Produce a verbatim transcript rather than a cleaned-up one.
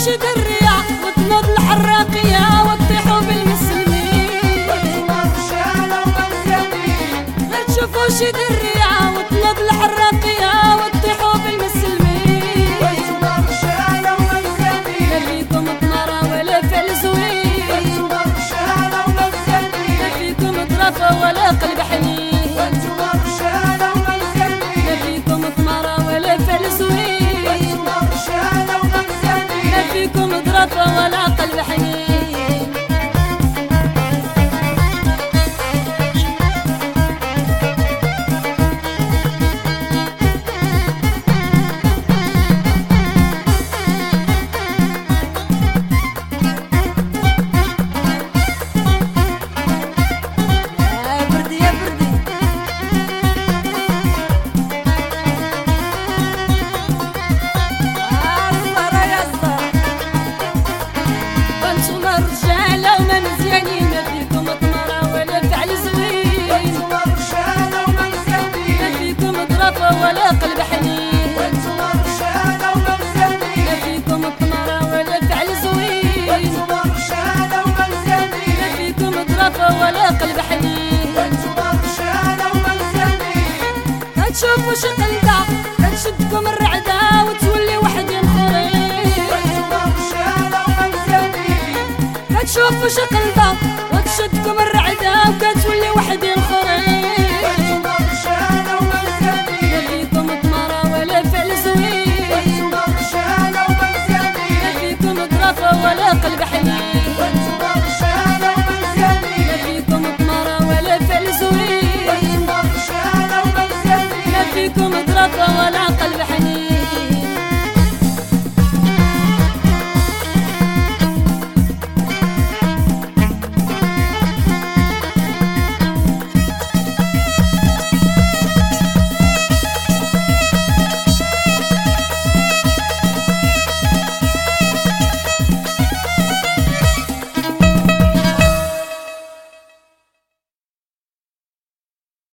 شد الرياح وتنوض الحراقية وتطيحوا بالمسلمين. غير تشوفوا شد الرياح وتنوض الحراقية وتطيحوا بالمسلمين. لا فيكم طمرة ولا فعل زوين، لا فيكم طرافة ولا قلب حنين، لا فيكم طمرة ولا فعل زوين، لا فيكم طرافة ولا قلب حنين. ولا قلب حنين، وانتم رجالة ومزيانين، لا فيكم طمرة ولا فعل زوين، وانتم رجالة ومزيانين، لا فيكم طرافة ولا قلب حنين، وانتم رجالة ومزيانين. هتشوفوا شقلدة هتشدكم الرعدة وتولي وحدين خورين، وانتم رجالة ومزيانين، هتشوفوا شقلدة وتشدكم الرعدة وكتولي وحدين خورين. ولا قلب حنين، وانتم رجالة ومزيانين، لا فيكم طمرة ولا فعل زوين، وانتم رجالة ومزيانين، لا فيكم طرافة ولا قلب حنين.